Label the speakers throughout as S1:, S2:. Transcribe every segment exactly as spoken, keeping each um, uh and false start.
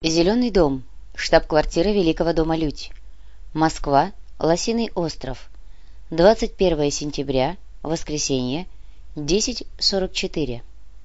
S1: Зеленый дом. Штаб-квартира Великого дома Людь. Москва. Лосиный остров. двадцать первое сентября. Воскресенье. десять сорок четыре.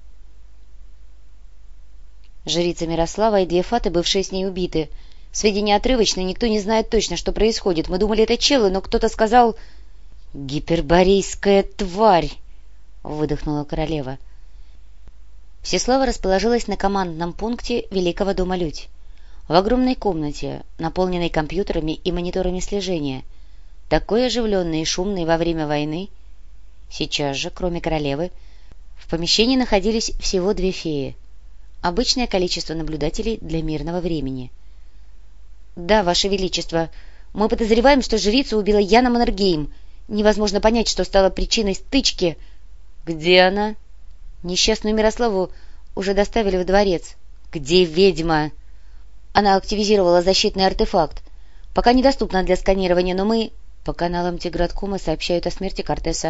S1: Жрица Мирослава и две фаты, бывшие с ней убиты. Сведения отрывочные, никто не знает точно, что происходит. Мы думали, это челы, но кто-то сказал... «Гиперборейская тварь!» — выдохнула королева. Всеслава расположилась на командном пункте Великого дома Людь. В огромной комнате, наполненной компьютерами и мониторами слежения, такой оживленной и шумной во время войны. Сейчас же, кроме королевы, в помещении находились всего две феи. Обычное количество наблюдателей для мирного времени. «Да, Ваше Величество, мы подозреваем, что жрицу убила Яна Маннергейм. Невозможно понять, что стало причиной стычки». «Где она?» «Несчастную Мирославу уже доставили в дворец». «Где ведьма?» «Она активизировала защитный артефакт. Пока недоступна для сканирования, но мы...» По каналам Тиграткома сообщают о смерти Кортеса.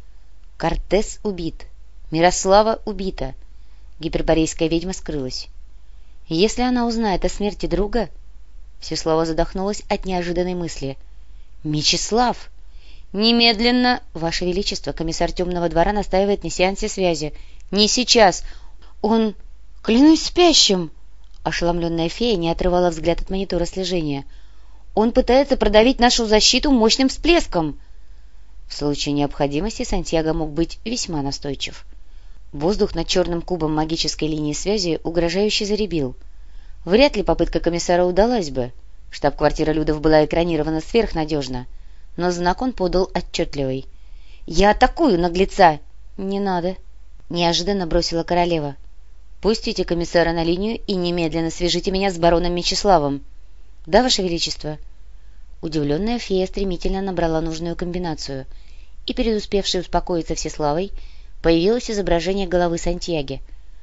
S1: Кортес убит. Мирослава убита. Гиперборейская ведьма скрылась. Если она узнает о смерти друга... Всеслава задохнулась от неожиданной мысли. «Мечислав!» «Немедленно!» «Ваше Величество, комиссар Темного двора настаивает на сеансе связи». «Не сейчас! Он... Клянусь спящим!» Ошеломленная фея не отрывала взгляд от монитора слежения. «Он пытается продавить нашу защиту мощным всплеском!» В случае необходимости Сантьяго мог быть весьма настойчив. Воздух над черным кубом магической линии связи угрожающе заребил. Вряд ли попытка комиссара удалась бы. Штаб-квартира Людов была экранирована сверхнадежно. Но знак он подал отчетливый. «Я атакую наглеца!» «Не надо!» — неожиданно бросила королева. «Пустите комиссара на линию и немедленно свяжите меня с бароном Мечиславом». «Да, Ваше Величество». Удивленная фея стремительно набрала нужную комбинацию, и перед успевшей успокоиться Всеславой появилось изображение головы Сантьяги.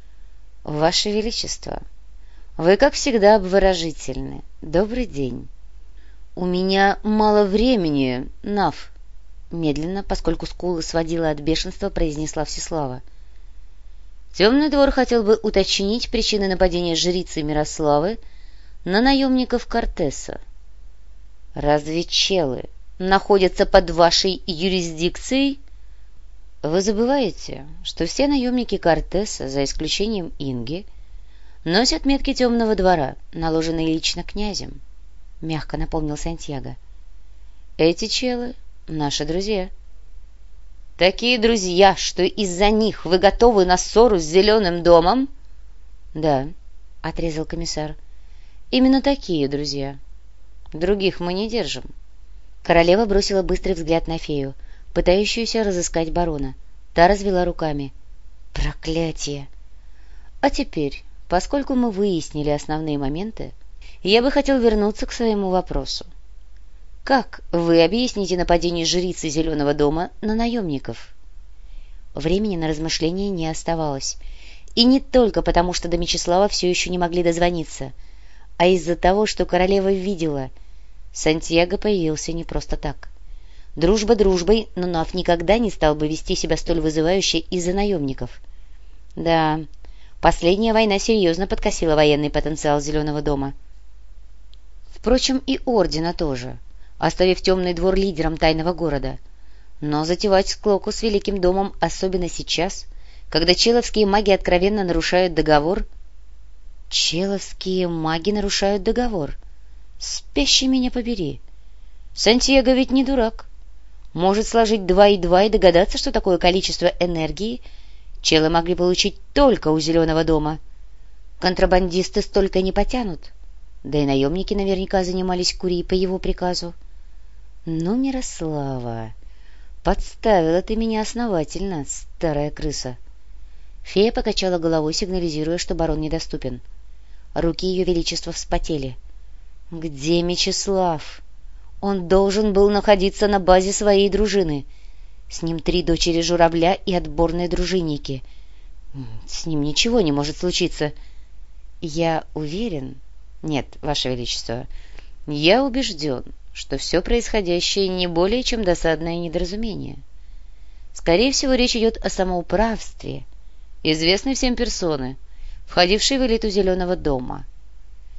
S1: «Ваше Величество, вы, как всегда, обворожительны. Добрый день». «У меня мало времени, Нав», — медленно, поскольку скулы сводила от бешенства, произнесла Всеслава. Темный двор хотел бы уточнить причины нападения жрицы Мирославы на наемников Кортеса. «Разве челы находятся под вашей юрисдикцией?» «Вы забываете, что все наемники Кортеса, за исключением Инги, носят метки Темного двора, наложенные лично князем», — мягко напомнил Сантьяго. «Эти челы — наши друзья». «Такие друзья, что из-за них вы готовы на ссору с Зеленым домом?» «Да», — отрезал комиссар, — «именно такие друзья. Других мы не держим». Королева бросила быстрый взгляд на фею, пытающуюся разыскать барона. Та развела руками. «Проклятие!» «А теперь, поскольку мы выяснили основные моменты, я бы хотел вернуться к своему вопросу. Как вы объясните нападение жрицы Зеленого дома на наемников?» Времени на размышления не оставалось. И не только потому, что до Мечислава все еще не могли дозвониться, а из-за того, что королева видела. Сантьяго появился не просто так. Дружба дружбой, но Нав никогда не стал бы вести себя столь вызывающе из-за наемников. Да, последняя война серьезно подкосила военный потенциал Зеленого дома. Впрочем, и Ордена тоже, оставив Темный двор лидером тайного города. Но затевать склоку с Великим домом, особенно сейчас, когда человские маги откровенно нарушают договор... Человские маги нарушают договор? Спящий меня побери! Сантьяго ведь не дурак. Может сложить два и два и догадаться, что такое количество энергии челы могли получить только у Зеленого дома. Контрабандисты столько не потянут. Да и наемники наверняка занимались курией по его приказу. Ну, Мирослава, подставила ты меня основательно, старая крыса. Фея покачала головой, сигнализируя, что барон недоступен. Руки ее величества вспотели. Где Мечислав? Он должен был находиться на базе своей дружины. С ним три дочери журавля и отборные дружинники. С ним ничего не может случиться. Я уверен... Нет, Ваше Величество, я убежден, что все происходящее не более чем досадное недоразумение. Скорее всего, речь идет о самоуправстве, известной всем персоны, входившей в элиту Зеленого дома.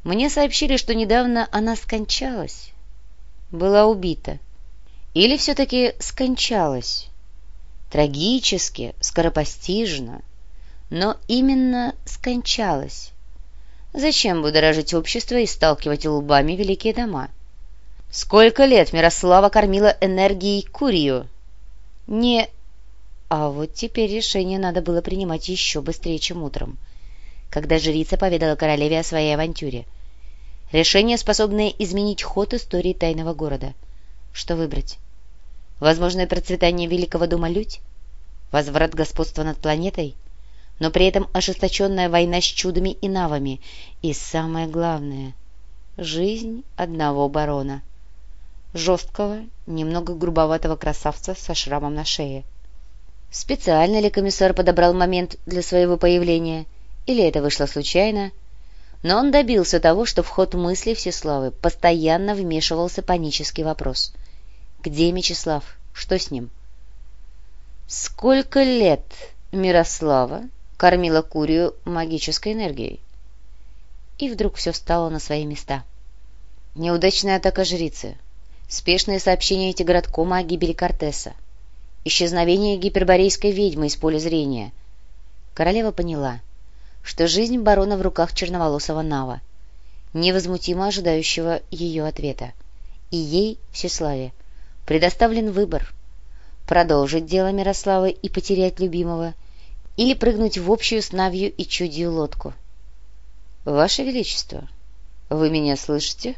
S1: Мне сообщили, что недавно она скончалась, была убита. Или все-таки скончалась. Трагически, скоропостижно, но именно скончалась. Зачем будоражить общество и сталкивать лбами великие дома? Сколько лет Мирослава кормила энергией Курию? Не... А вот теперь решение надо было принимать еще быстрее, чем утром, когда жрица поведала королеве о своей авантюре. Решение, способное изменить ход истории тайного города. Что выбрать? Возможное процветание великого дома Людь? Возврат господства над планетой? Но при этом ожесточенная война с чудами и навами. И самое главное — жизнь одного барона. Жесткого, немного грубоватого красавца со шрамом на шее. Специально ли комиссар подобрал момент для своего появления? Или это вышло случайно? Но он добился того, что в ход мысли Всеславы постоянно вмешивался панический вопрос. Где Мечислав? Что с ним? Сколько лет Мирослава кормила Курию магической энергией? И вдруг все встало на свои места. Неудачная атака жрицы, спешные сообщения Тиграткома о гибели Кортеса, исчезновение гиперборейской ведьмы из поля зрения. Королева поняла, что жизнь барона в руках черноволосого Нава, невозмутимо ожидающего ее ответа, и ей, Всеславе, предоставлен выбор — продолжить дело Мирославы и потерять любимого, или прыгнуть в общую с Навью и чудью лодку. — Ваше Величество, вы меня слышите?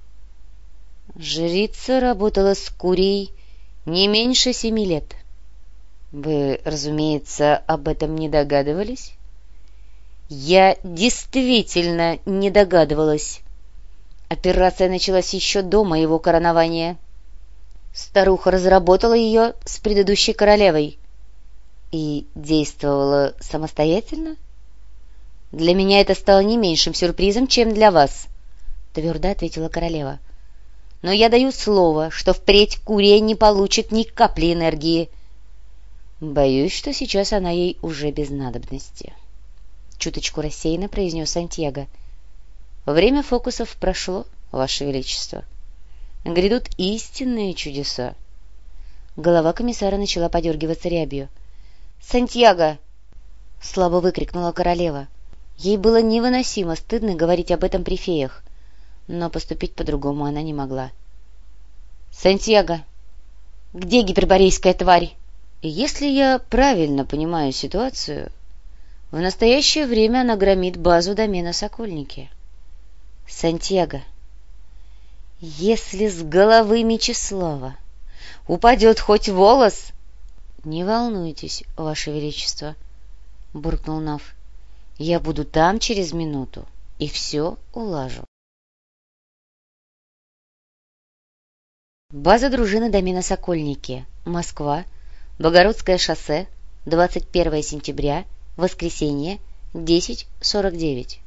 S1: Жрица работала с Курией не меньше семи лет. Вы, разумеется, об этом не догадывались? Я действительно не догадывалась. Операция началась еще до моего коронования. Старуха разработала ее с предыдущей королевой и действовала самостоятельно. Для меня это стало не меньшим сюрпризом, чем для вас, — твердо ответила королева. Но я даю слово, что впредь Курия не получит ни капли энергии. Боюсь, что сейчас она ей уже без надобности. Чуточку рассеянно произнес Сантьяго. Время фокусов прошло, Ваше Величество. Грядут истинные чудеса. Голова комиссара начала подергиваться рябью. «Сантьяго!» — слабо выкрикнула королева. Ей было невыносимо стыдно говорить об этом при феях, но поступить по-другому она не могла. «Сантьяго! Где гиперборейская тварь?» «Если я правильно понимаю ситуацию, в настоящее время она громит базу домена Сокольники». «Сантьяго, если с головы Мечислава упадет хоть волос...» «Не волнуйтесь, Ваше Величество», — буркнул Нав. «Я буду там через минуту и все улажу». База дружины домена Сокольники, Москва, Богородское шоссе, двадцать первое сентября, воскресенье, десять сорок девять.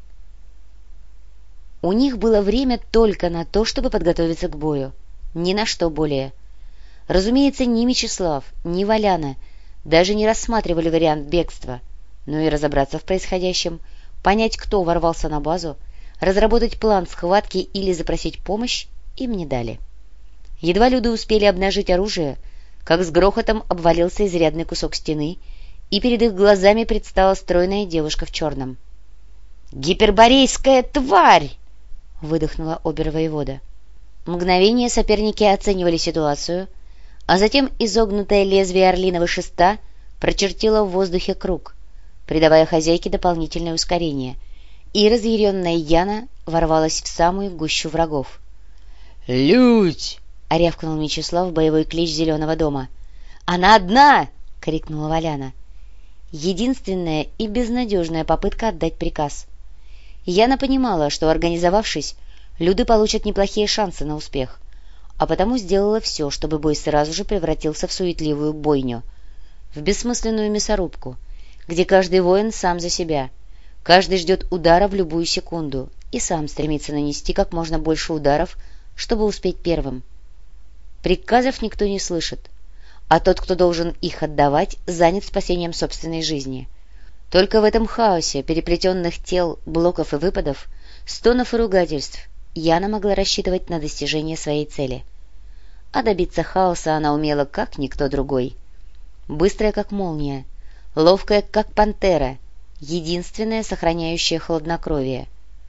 S1: У них было время только на то, чтобы подготовиться к бою. Ни на что более. Разумеется, ни Мечислав, ни Валяна даже не рассматривали вариант бегства, но и разобраться в происходящем, понять, кто ворвался на базу, разработать план схватки или запросить помощь им не дали. Едва люди успели обнажить оружие, как с грохотом обвалился изрядный кусок стены, и перед их глазами предстала стройная девушка в черном. «Гиперборейская тварь!» — выдохнула обер-воевода. Мгновение соперники оценивали ситуацию, а затем изогнутое лезвие орлиного шеста прочертило в воздухе круг, придавая хозяйке дополнительное ускорение, и разъяренная Яна ворвалась в самую гущу врагов. «Людь!» — рявкнул Мечислав боевой клич Зеленого дома. «Она одна!» — крикнула Валяна. Единственная и безнадежная попытка отдать приказ. Яна понимала, что, организовавшись, люди получат неплохие шансы на успех, а потому сделала все, чтобы бой сразу же превратился в суетливую бойню, в бессмысленную мясорубку, где каждый воин сам за себя, каждый ждет удара в любую секунду и сам стремится нанести как можно больше ударов, чтобы успеть первым. Приказов никто не слышит, а тот, кто должен их отдавать, занят спасением собственной жизни. Только в этом хаосе переплетенных тел, блоков и выпадов, стонов и ругательств Яна могла рассчитывать на достижение своей цели. А добиться хаоса она умела как никто другой. Быстрая, как молния, ловкая, как пантера, единственная, сохраняющая хладнокровие.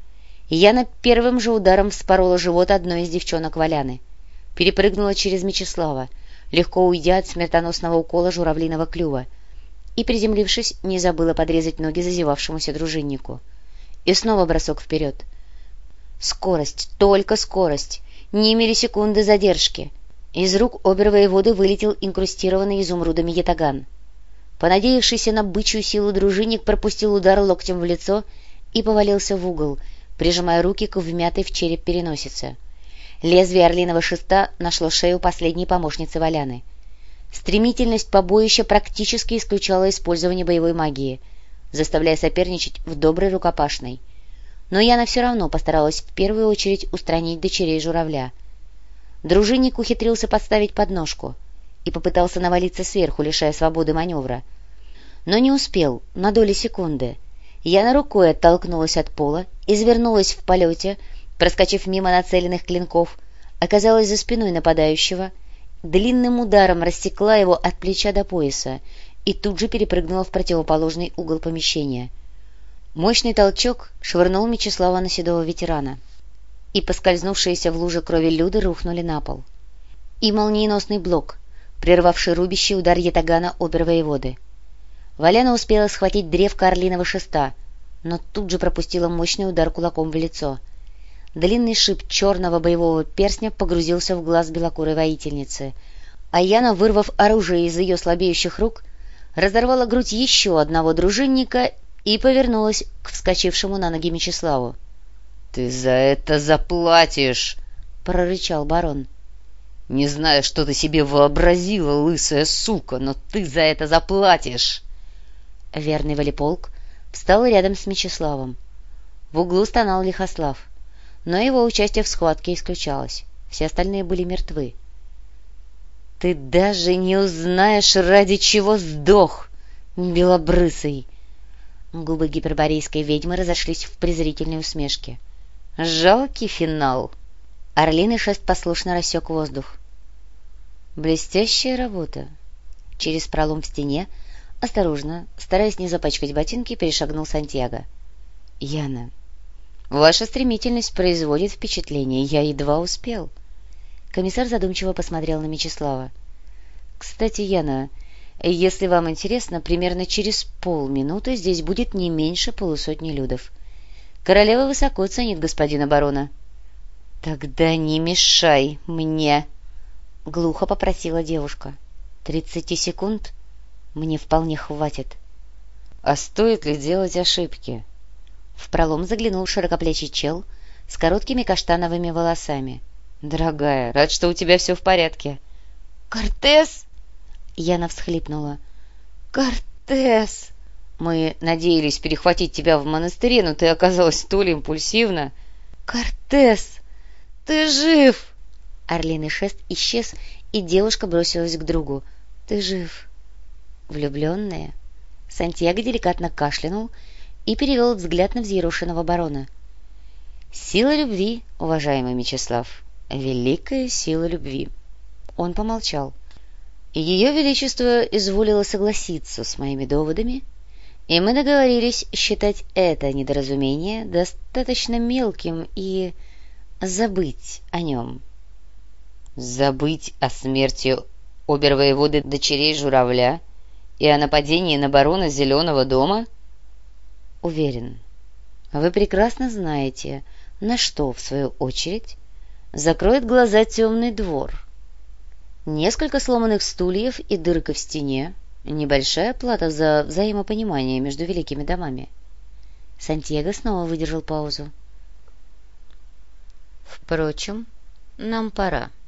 S1: Яна первым же ударом вспорола живот одной из девчонок Валяны, перепрыгнула через Мечислава, легко уйдя от смертоносного укола журавлиного клюва, и, приземлившись, не забыла подрезать ноги зазевавшемуся дружиннику. И снова бросок вперед. Скорость, только скорость, ни миллисекунды задержки. Из рук обер-воеводы вылетел инкрустированный изумрудами ятаган. Понадеявшийся на бычью силу дружинник пропустил удар локтем в лицо и повалился в угол, прижимая руки к вмятой в череп переносице. Лезвие орлиного шеста нашло шею последней помощницы Валяны. Стремительность побоища практически исключала использование боевой магии, заставляя соперничать в доброй рукопашной. Но Яна все равно постаралась в первую очередь устранить дочерей журавля. Дружинник ухитрился подставить подножку и попытался навалиться сверху, лишая свободы маневра. Но не успел, на доли секунды. Яна рукой оттолкнулась от пола, извернулась в полете, проскочив мимо нацеленных клинков, оказалась за спиной нападающего, длинным ударом рассекла его от плеча до пояса и тут же перепрыгнула в противоположный угол помещения. Мощный толчок швырнул Мечислава на седого ветерана, и поскользнувшиеся в луже крови люды рухнули на пол. И молниеносный блок, прервавший рубящий удар ятагана обер-воеводы. Валяна успела схватить древко орлиного шеста, но тут же пропустила мощный удар кулаком в лицо. Длинный шип черного боевого перстня погрузился в глаз белокурой воительницы, а Яна, вырвав оружие из ее слабеющих рук, разорвала грудь еще одного дружинника и повернулась к вскочившему на ноги Мечиславу. — Ты за это заплатишь! — прорычал барон. — Не знаю, что ты себе вообразила, лысая сука, но ты за это заплатишь! Верный Валиполк встал рядом с Мечиславом. В углу стонал Лихослав, но его участие в схватке исключалось. Все остальные были мертвы. — Ты даже не узнаешь, ради чего сдох, белобрысый! Губы гиперборейской ведьмы разошлись в презрительной усмешке. — Жалкий финал! Орлиный шест послушно рассек воздух. — Блестящая работа! Через пролом в стене, осторожно, стараясь не запачкать ботинки, перешагнул Сантьяго. — Яна, ваша стремительность производит впечатление. Я едва успел. Комиссар задумчиво посмотрел на Мечислава. — Кстати, Яна, если вам интересно, примерно через полминуты здесь будет не меньше полусотни людов. Королева высоко ценит господина барона. — Тогда не мешай мне! — глухо попросила девушка. — Тридцати секунд мне вполне хватит. — А стоит ли делать ошибки? В пролом заглянул широкоплечий чел с короткими каштановыми волосами. — Дорогая, рад, что у тебя все в порядке. — Кортес! — Яна всхлипнула. — Кортес! Мы надеялись перехватить тебя в монастыре, но ты оказалась столь импульсивна. — Кортес! Ты жив! Орлиный шест исчез, и девушка бросилась к другу. — Ты жив? Влюбленная? Сантьяго деликатно кашлянул и перевел взгляд на взъерошенного барона. — Сила любви, уважаемый Мечислав, великая сила любви. Он помолчал. Ее Величество изволило согласиться с моими доводами, и мы договорились считать это недоразумение достаточно мелким и забыть о нем. — Забыть о смерти обер-воеводы дочерей журавля и о нападении на барона Зеленого дома? — Уверен, вы прекрасно знаете, на что, в свою очередь, закроет глаза темный двор. Несколько сломанных стульев и дырка в стене — небольшая плата за взаимопонимание между великими домами. Сантьяго снова выдержал паузу. — Впрочем, нам пора. —